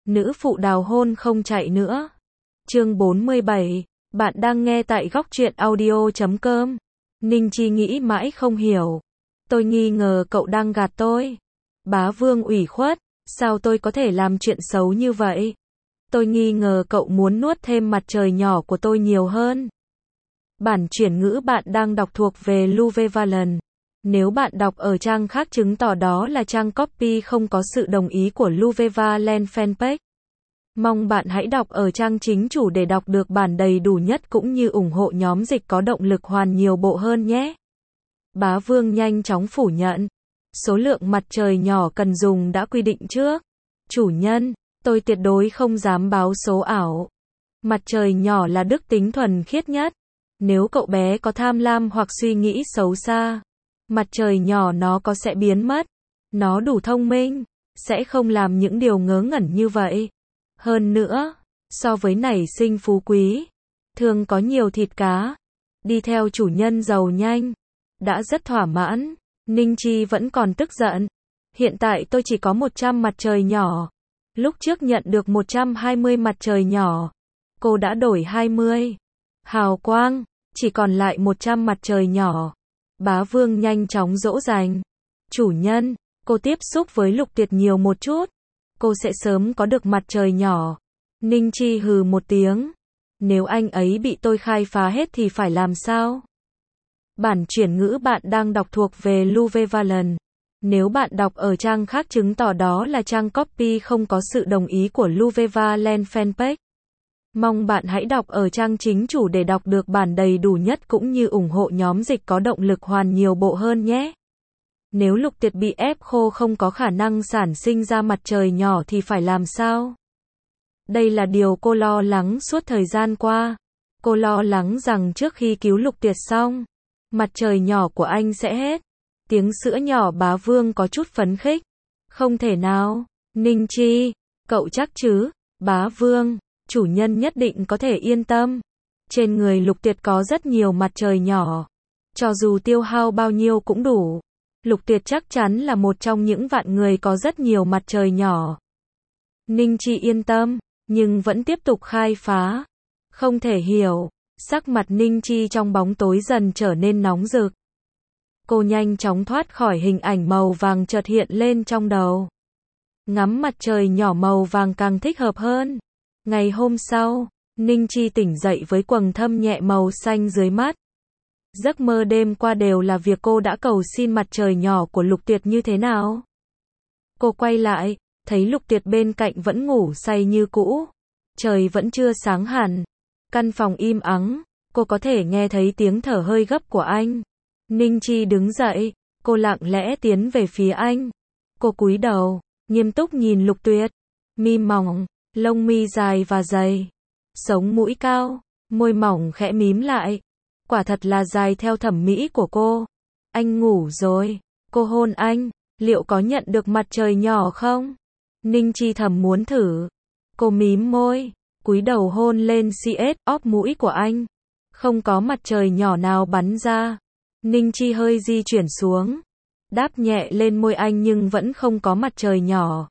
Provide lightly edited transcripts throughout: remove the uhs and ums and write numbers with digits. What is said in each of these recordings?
Nữ phụ đào hôn không chạy nữa. Chương 47, bạn đang nghe tại góc truyện audio.com. Ninh Chi nghĩ mãi không hiểu. Tôi nghi ngờ cậu đang gạt tôi. Bá Vương ủy khuất, sao tôi có thể làm chuyện xấu như vậy? Tôi nghi ngờ cậu muốn nuốt thêm mặt trời nhỏ của tôi nhiều hơn. Bản chuyển ngữ bạn đang đọc thuộc về Luvevalent. Nếu bạn đọc ở trang khác chứng tỏ đó là trang copy không có sự đồng ý của Luvevalent fanpage. Mong bạn hãy đọc ở trang chính chủ để đọc được bản đầy đủ nhất cũng như ủng hộ nhóm dịch có động lực hoàn nhiều bộ hơn nhé. Bá Vương nhanh chóng phủ nhận. Số lượng mặt trời nhỏ cần dùng đã quy định trước. Chủ nhân, tôi tuyệt đối không dám báo số ảo. Mặt trời nhỏ là đức tính thuần khiết nhất. Nếu cậu bé có tham lam hoặc suy nghĩ xấu xa, mặt trời nhỏ nó có sẽ biến mất. Nó đủ thông minh, sẽ không làm những điều ngớ ngẩn như vậy. Hơn nữa, so với nảy sinh phú quý, thường có nhiều thịt cá, đi theo chủ nhân giàu nhanh, đã rất thỏa mãn. Ninh Chi vẫn còn tức giận. Hiện tại tôi chỉ có 100 mặt trời nhỏ. Lúc trước nhận được 120 mặt trời nhỏ. Cô đã đổi 20. Hào quang, chỉ còn lại 100 mặt trời nhỏ. Bá Vương nhanh chóng dỗ dành. Chủ nhân, cô tiếp xúc với Lục Tuyệt nhiều một chút. Cô sẽ sớm có được mặt trời nhỏ. Ninh Chi hừ một tiếng. Nếu anh ấy bị tôi khai phá hết thì phải làm sao? Bản chuyển ngữ bạn đang đọc thuộc về Luvevalent. Nếu bạn đọc ở trang khác chứng tỏ đó là trang copy không có sự đồng ý của Luvevalent fanpage. Mong bạn hãy đọc ở trang chính chủ để đọc được bản đầy đủ nhất cũng như ủng hộ nhóm dịch có động lực hoàn nhiều bộ hơn nhé. Nếu Lục Tuyệt bị ép khô không có khả năng sản sinh ra mặt trời nhỏ thì phải làm sao? Đây là điều cô lo lắng suốt thời gian qua. Cô lo lắng rằng trước khi cứu Lục Tuyệt xong, mặt trời nhỏ của anh sẽ hết. Tiếng sữa nhỏ Bá Vương có chút phấn khích. Không thể nào. Ninh Chi, cậu chắc chứ? Bá Vương, chủ nhân nhất định có thể yên tâm. Trên người Lục Tuyệt có rất nhiều mặt trời nhỏ. Cho dù tiêu hao bao nhiêu cũng đủ. Lục Tuyệt chắc chắn là một trong những vạn người có rất nhiều mặt trời nhỏ. Ninh Chi yên tâm, nhưng vẫn tiếp tục khai phá. Không thể hiểu. Sắc mặt Ninh Chi trong bóng tối dần trở nên nóng rực. Cô nhanh chóng thoát khỏi hình ảnh màu vàng chợt hiện lên trong đầu. Ngắm mặt trời nhỏ màu vàng càng thích hợp hơn. Ngày hôm sau, Ninh Chi tỉnh dậy với quầng thâm nhẹ màu xanh dưới mắt. Giấc mơ đêm qua đều là việc cô đã cầu xin mặt trời nhỏ của Lục Tuyệt như thế nào. Cô quay lại, thấy Lục Tuyệt bên cạnh vẫn ngủ say như cũ. Trời vẫn chưa sáng hẳn. Căn phòng im ắng, cô có thể nghe thấy tiếng thở hơi gấp của anh. Ninh Chi đứng dậy, cô lặng lẽ tiến về phía anh. Cô cúi đầu, nghiêm túc nhìn Lục Tuyệt. Mi mỏng, lông mi dài và dày. Sống mũi cao, môi mỏng khẽ mím lại. Quả thật là dài theo thẩm mỹ của cô. Anh ngủ rồi, cô hôn anh, liệu có nhận được mặt trời nhỏ không? Ninh Chi thầm muốn thử. Cô mím môi, cúi đầu hôn lên óp mũi của anh. Không có mặt trời nhỏ nào bắn ra. Ninh Chi hơi di chuyển xuống, đáp nhẹ lên môi anh nhưng vẫn không có mặt trời nhỏ.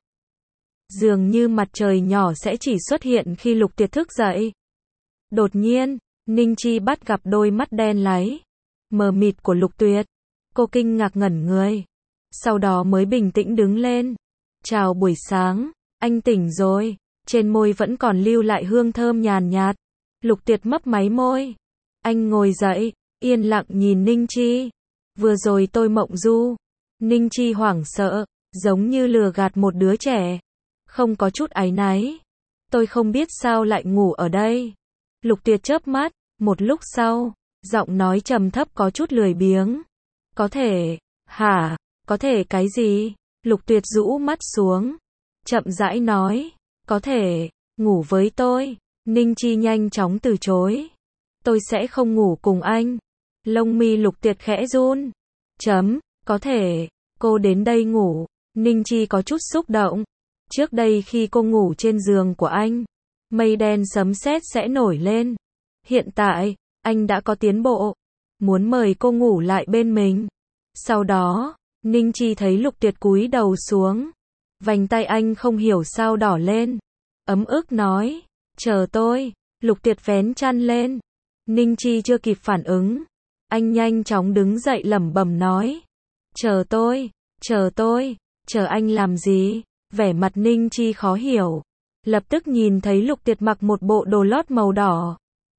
Dường như mặt trời nhỏ sẽ chỉ xuất hiện khi Lục Tuyệt thức dậy. Đột nhiên, Ninh Chi bắt gặp đôi mắt đen láy, mờ mịt của Lục Tuyệt. Cô kinh ngạc ngẩn người. Sau đó mới bình tĩnh đứng lên. Chào buổi sáng, anh tỉnh rồi. Trên môi vẫn còn lưu lại hương thơm nhàn nhạt. Lục Tuyệt mấp máy môi. Anh ngồi dậy, yên lặng nhìn Ninh Chi. Vừa rồi tôi mộng du. Ninh Chi hoảng sợ, giống như lừa gạt một đứa trẻ. Không có chút áy náy. Tôi không biết sao lại ngủ ở đây. Lục Tuyệt chớp mắt, một lúc sau, giọng nói trầm thấp có chút lười biếng. Có thể, hả? Có thể cái gì? Lục Tuyệt rũ mắt xuống, chậm rãi nói, có thể, ngủ với tôi. Ninh Chi nhanh chóng từ chối. Tôi sẽ không ngủ cùng anh. Lông mi Lục Tuyệt khẽ run. Có thể, cô đến đây ngủ. Ninh Chi có chút xúc động. Trước đây khi cô ngủ trên giường của anh, mây đen sấm sét sẽ nổi lên. Hiện tại, anh đã có tiến bộ. Muốn mời cô ngủ lại bên mình. Sau đó, Ninh Chi thấy Lục Tuyệt cúi đầu xuống. Vành tay anh không hiểu sao đỏ lên. ấm ức nói. Chờ tôi. Lục Tuyệt vén chăn lên. Ninh Chi chưa kịp phản ứng. Anh nhanh chóng đứng dậy lẩm bẩm nói. Chờ tôi. Chờ tôi. Chờ anh làm gì? Vẻ mặt Ninh Chi khó hiểu. Lập tức nhìn thấy Lục Tuyệt mặc một bộ đồ lót màu đỏ.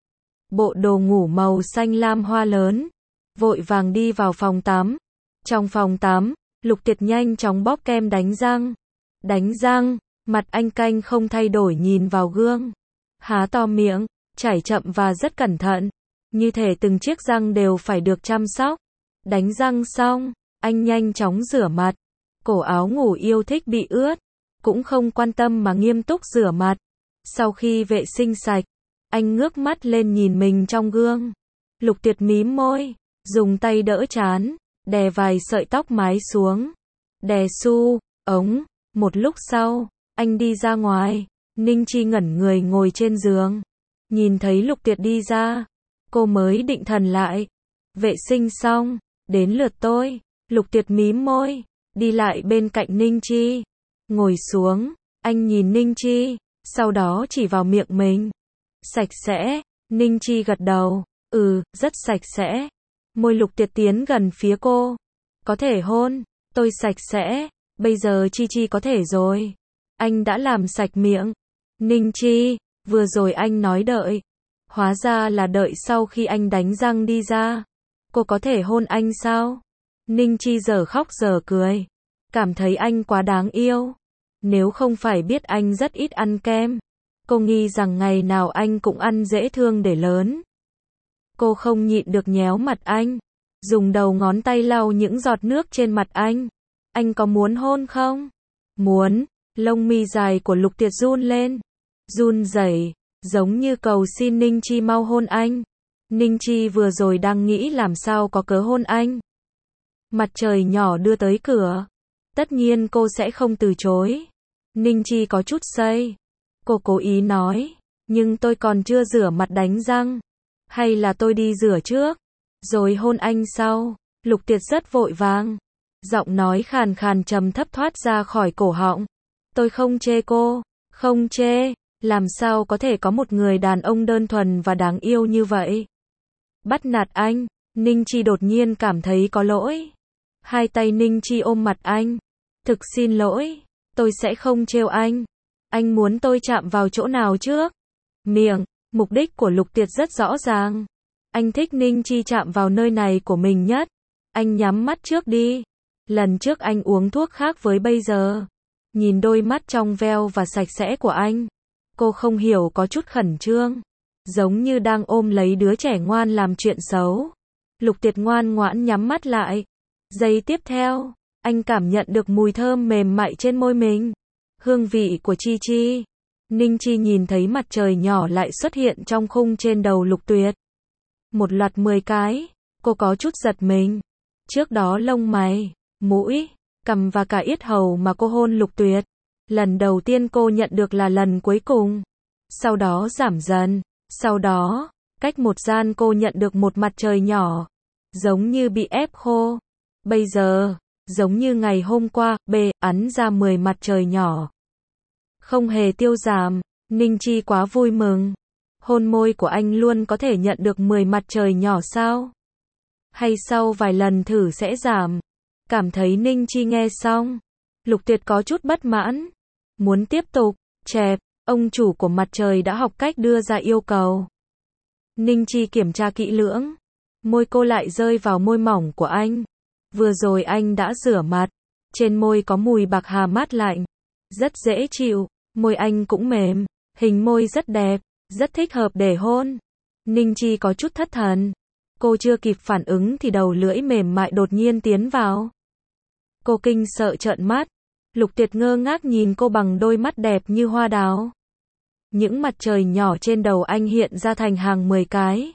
Bộ đồ ngủ màu xanh lam hoa lớn. Vội vàng đi vào phòng tắm. Trong phòng tắm, Lục Tuyệt nhanh chóng bóp kem đánh răng. Đánh răng, mặt anh canh không thay đổi nhìn vào gương. Há to miệng, chảy chậm và rất cẩn thận. Như thể từng chiếc răng đều phải được chăm sóc. Đánh răng xong, anh nhanh chóng rửa mặt. Cổ áo ngủ yêu thích bị ướt. Cũng không quan tâm mà nghiêm túc rửa mặt. Sau khi vệ sinh sạch, anh ngước mắt lên nhìn mình trong gương. Lục Tuyệt mím môi, dùng tay đỡ trán, đè vài sợi tóc mái xuống. Đè xu, ống. Một lúc sau, anh đi ra ngoài. Ninh Chi ngẩn người ngồi trên giường. Nhìn thấy Lục Tuyệt đi ra, cô mới định thần lại. Vệ sinh xong, đến lượt tôi. Lục Tuyệt mím môi, đi lại bên cạnh Ninh Chi. Ngồi xuống, anh nhìn Ninh Chi, sau đó chỉ vào miệng mình. Sạch sẽ. Ninh Chi gật đầu. Rất sạch sẽ. Môi Lục Tuyệt tiến gần phía cô. Có thể hôn. Tôi sạch sẽ. Bây giờ Chi Chi có thể rồi. Anh đã làm sạch miệng. Ninh Chi, vừa rồi anh nói đợi. Hóa ra là đợi sau khi anh đánh răng đi ra. Cô có thể hôn anh sao? Ninh Chi giờ khóc giờ cười. Cảm thấy anh quá đáng yêu. Nếu không phải biết anh rất ít ăn kem, cô nghĩ rằng ngày nào anh cũng ăn dễ thương để lớn. Cô không nhịn được nhéo mặt anh, dùng đầu ngón tay lau những giọt nước trên mặt anh. Anh có muốn hôn không? Muốn. Lông mi dài của Lục Tuyệt run lên, run rẩy, giống như cầu xin Ninh Chi mau hôn anh. Ninh Chi vừa rồi đang nghĩ làm sao có cớ hôn anh. Mặt trời nhỏ đưa tới cửa. Tất nhiên cô sẽ không từ chối. Ninh Chi có chút say. Cô cố ý nói, nhưng tôi còn chưa rửa mặt đánh răng. Hay là tôi đi rửa trước, rồi hôn anh sau. Lục Tuyệt rất vội vàng. Giọng nói khàn khàn trầm thấp thoát ra khỏi cổ họng. Tôi không chê cô. Không chê. Làm sao có thể có một người đàn ông đơn thuần và đáng yêu như vậy? Bắt nạt anh. Ninh Chi đột nhiên cảm thấy có lỗi. Hai tay Ninh Chi ôm mặt anh. Thực xin lỗi. Tôi sẽ không trêu anh. Anh muốn tôi chạm vào chỗ nào trước? Miệng. Mục đích của Lục Tuyệt rất rõ ràng. Anh thích Ninh Chi chạm vào nơi này của mình nhất. Anh nhắm mắt trước đi. Lần trước anh uống thuốc khác với bây giờ. Nhìn đôi mắt trong veo và sạch sẽ của anh, cô không hiểu có chút khẩn trương. Giống như đang ôm lấy đứa trẻ ngoan làm chuyện xấu. Lục Tuyệt ngoan ngoãn nhắm mắt lại. Giây tiếp theo, anh cảm nhận được mùi thơm mềm mại trên môi mình. Hương vị của Chi Chi. Ninh Chi nhìn thấy mặt trời nhỏ lại xuất hiện trong khung trên đầu Lục Tuyệt. Một loạt 10 cái, cô có chút giật mình. Trước đó lông mày, mũi, cằm và cả yết hầu mà cô hôn Lục Tuyệt. Lần đầu tiên cô nhận được là lần cuối cùng. Sau đó giảm dần. Sau đó, cách một gian cô nhận được một mặt trời nhỏ. Giống như bị ép khô. Bây giờ, giống như ngày hôm qua, ấn ra 10 mặt trời nhỏ. Không hề tiêu giảm. Ninh Chi quá vui mừng. Hôn môi của anh luôn có thể nhận được 10 mặt trời nhỏ sao? Hay sau vài lần thử sẽ giảm? Cảm thấy Ninh Chi nghe xong, Lục Tuyệt có chút bất mãn. Muốn tiếp tục, chẹp, ông chủ của mặt trời đã học cách đưa ra yêu cầu. Ninh Chi kiểm tra kỹ lưỡng. Môi cô lại rơi vào môi mỏng của anh. Vừa rồi anh đã rửa mặt. Trên môi có mùi bạc hà mát lạnh. Rất dễ chịu. Môi anh cũng mềm. Hình môi rất đẹp. Rất thích hợp để hôn. Ninh Chi có chút thất thần. Cô chưa kịp phản ứng thì đầu lưỡi mềm mại đột nhiên tiến vào. Cô kinh sợ trợn mắt. Lục Tuyệt ngơ ngác nhìn cô bằng đôi mắt đẹp như hoa đào. Những mặt trời nhỏ trên đầu anh hiện ra thành hàng 10 cái.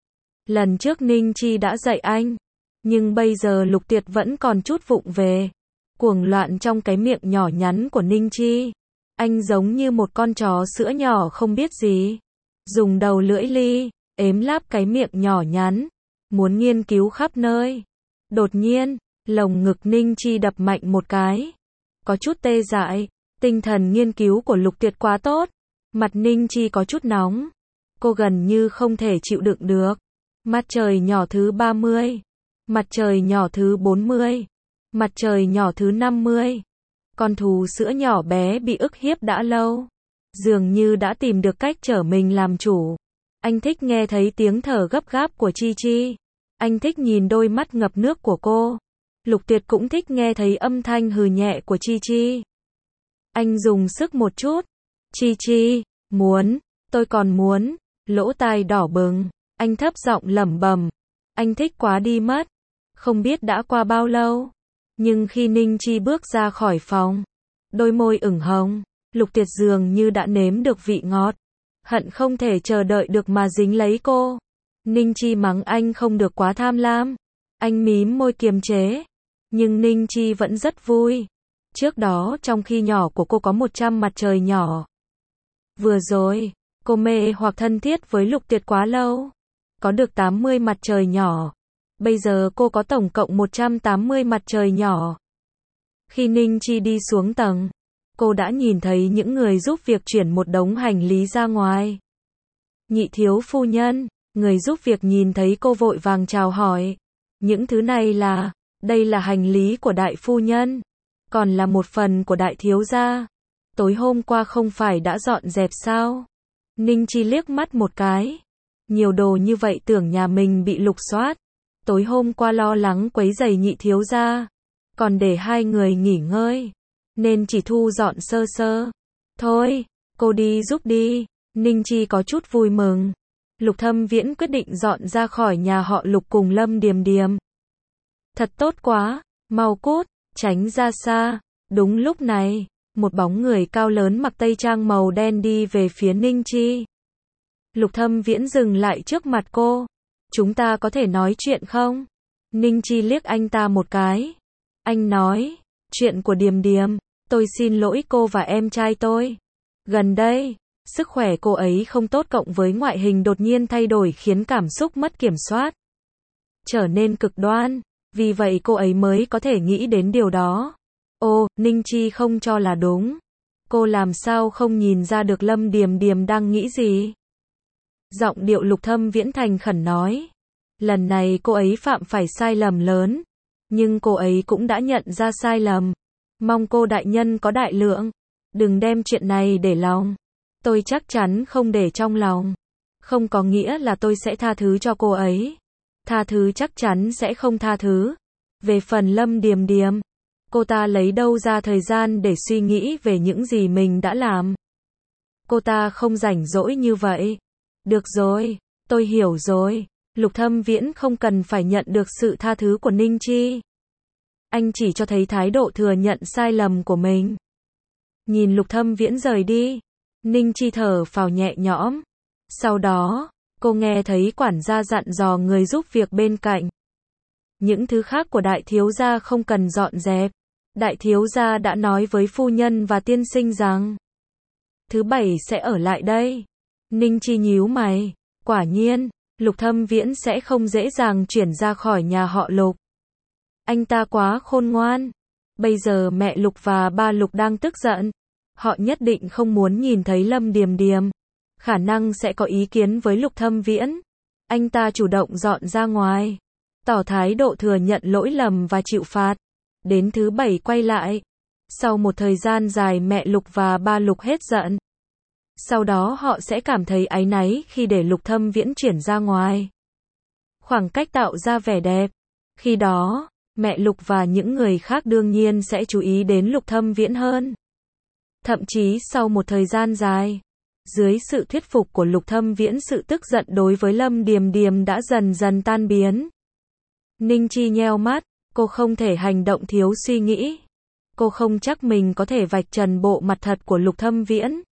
Lần trước Ninh Chi đã dạy anh. Nhưng bây giờ Lục Tuyệt vẫn còn chút vụng về. Cuồng loạn trong cái miệng nhỏ nhắn của Ninh Chi. Anh giống như một con chó sữa nhỏ không biết gì. Dùng đầu lưỡi ly, ếm láp cái miệng nhỏ nhắn. Muốn nghiên cứu khắp nơi. Đột nhiên, lồng ngực Ninh Chi đập mạnh một cái. Có chút tê dại. Tinh thần nghiên cứu của Lục Tuyệt quá tốt. Mặt Ninh Chi có chút nóng. Cô gần như không thể chịu đựng được. Mặt trời nhỏ thứ 30. Mặt trời nhỏ thứ 40. Mặt trời nhỏ thứ 50. Con thú sữa nhỏ bé bị ức hiếp đã lâu. Dường như đã tìm được cách trở mình làm chủ. Anh thích nghe thấy tiếng thở gấp gáp của Chi Chi. Anh thích nhìn đôi mắt ngập nước của cô. Lục Tuyệt cũng thích nghe thấy âm thanh hừ nhẹ của Chi Chi. Anh dùng sức một chút. Chi Chi, muốn, tôi còn muốn. Lỗ tai đỏ bừng. Anh thấp giọng lẩm bẩm. Anh thích quá đi mất. Không biết đã qua bao lâu. Nhưng khi Ninh Chi bước ra khỏi phòng, đôi môi ửng hồng, Lục Tuyệt dường như đã nếm được vị ngọt. Hận không thể chờ đợi được mà dính lấy cô. Ninh Chi mắng anh không được quá tham lam. Anh mím môi kiềm chế. Nhưng Ninh Chi vẫn rất vui. Trước đó trong khi nhỏ của cô có 100 mặt trời nhỏ. Vừa rồi, cô mê hoặc thân thiết với Lục Tuyệt quá lâu. Có được 80 mặt trời nhỏ. Bây giờ cô có tổng cộng 180 mặt trời nhỏ. Khi Ninh Chi đi xuống tầng, cô đã nhìn thấy những người giúp việc chuyển một đống hành lý ra ngoài. Nhị thiếu phu nhân, người giúp việc nhìn thấy cô vội vàng chào hỏi. Những thứ này là, đây là hành lý của đại phu nhân, còn là một phần của đại thiếu gia. Tối hôm qua không phải đã dọn dẹp sao? Ninh Chi liếc mắt một cái. Nhiều đồ như vậy tưởng nhà mình bị lục soát. Tối hôm qua lo lắng quấy rầy nhị thiếu gia, còn để hai người nghỉ ngơi, nên chỉ thu dọn sơ sơ. Thôi, cô đi giúp đi. Ninh Chi có chút vui mừng. Lục Thâm Viễn quyết định dọn ra khỏi nhà họ Lục cùng Lâm Điềm Điềm. Thật tốt quá, mau cút, tránh ra xa. Đúng lúc này, một bóng người cao lớn mặc tây trang màu đen đi về phía Ninh Chi. Lục Thâm Viễn dừng lại trước mặt cô. Chúng ta có thể nói chuyện không? Ninh Chi liếc anh ta một cái. Anh nói, chuyện của Điềm Điềm, tôi xin lỗi cô và em trai tôi. Gần đây, sức khỏe cô ấy không tốt cộng với ngoại hình đột nhiên thay đổi khiến cảm xúc mất kiểm soát. Trở nên cực đoan, vì vậy cô ấy mới có thể nghĩ đến điều đó. Ô, Ninh Chi không cho là đúng. Cô làm sao không nhìn ra được Lâm Điềm Điềm đang nghĩ gì? Giọng điệu Lục Thâm Viễn thành khẩn nói. Lần này cô ấy phạm phải sai lầm lớn. Nhưng cô ấy cũng đã nhận ra sai lầm. Mong cô đại nhân có đại lượng. Đừng đem chuyện này để lòng. Tôi chắc chắn không để trong lòng. Không có nghĩa là tôi sẽ tha thứ cho cô ấy. Tha thứ chắc chắn sẽ không tha thứ. Về phần Lâm Điềm Điềm, cô ta lấy đâu ra thời gian để suy nghĩ về những gì mình đã làm. Cô ta không rảnh rỗi như vậy. Được rồi, tôi hiểu rồi. Lục Thâm Viễn không cần phải nhận được sự tha thứ của Ninh Chi. Anh chỉ cho thấy thái độ thừa nhận sai lầm của mình. Nhìn Lục Thâm Viễn rời đi, Ninh Chi thở phào nhẹ nhõm. Sau đó, cô nghe thấy quản gia dặn dò người giúp việc bên cạnh. Những thứ khác của đại thiếu gia không cần dọn dẹp. Đại thiếu gia đã nói với phu nhân và tiên sinh rằng thứ bảy sẽ ở lại đây. Ninh Chi nhíu mày. Quả nhiên, Lục Thâm Viễn sẽ không dễ dàng chuyển ra khỏi nhà họ Lục. Anh ta quá khôn ngoan. Bây giờ mẹ Lục và ba Lục đang tức giận. Họ nhất định không muốn nhìn thấy Lâm Điềm Điềm. Khả năng sẽ có ý kiến với Lục Thâm Viễn. Anh ta chủ động dọn ra ngoài, tỏ thái độ thừa nhận lỗi lầm và chịu phạt. Đến thứ bảy quay lại. Sau một thời gian dài mẹ Lục và ba Lục hết giận. Sau đó họ sẽ cảm thấy áy náy khi để Lục Thâm Viễn chuyển ra ngoài. Khoảng cách tạo ra vẻ đẹp. Khi đó, mẹ Lục và những người khác đương nhiên sẽ chú ý đến Lục Thâm Viễn hơn. Thậm chí sau một thời gian dài, dưới sự thuyết phục của Lục Thâm Viễn, sự tức giận đối với Lâm Điềm Điềm đã dần dần tan biến. Ninh Chi nheo mắt, cô không thể hành động thiếu suy nghĩ. Cô không chắc mình có thể vạch trần bộ mặt thật của Lục Thâm Viễn.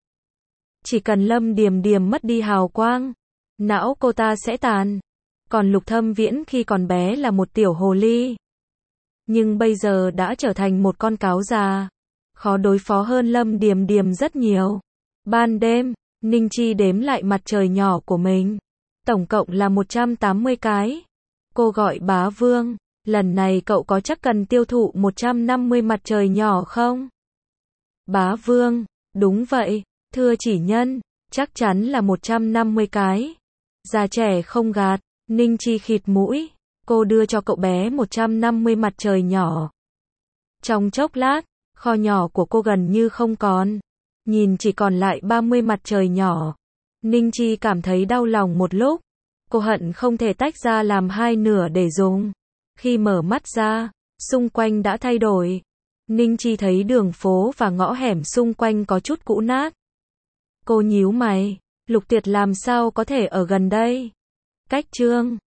Chỉ cần Lâm Điềm Điềm mất đi hào quang, não cô ta sẽ tàn. Còn Lục Thâm Viễn khi còn bé là một tiểu hồ ly, nhưng bây giờ đã trở thành một con cáo già, khó đối phó hơn Lâm Điềm Điềm rất nhiều. Ban đêm, Ninh Chi đếm lại mặt trời nhỏ của mình. Tổng cộng là 180 cái. Cô gọi bá Vương, lần này cậu có chắc cần tiêu thụ 150 mặt trời nhỏ không? Bá Vương, đúng vậy, thưa chỉ nhân. Chắc chắn là 150 cái. Già trẻ không gạt, Ninh Chi khịt mũi. Cô đưa cho cậu bé 150 mặt trời nhỏ. Trong chốc lát, kho nhỏ của cô gần như không còn. Nhìn chỉ còn lại 30 mặt trời nhỏ. Ninh Chi cảm thấy đau lòng một lúc. Cô hận không thể tách ra làm hai nửa để dùng. Khi mở mắt ra, xung quanh đã thay đổi. Ninh Chi thấy đường phố và ngõ hẻm xung quanh có chút cũ nát. Cô nhíu mày, Lục Tuyệt làm sao có thể ở gần đây? Cách Trương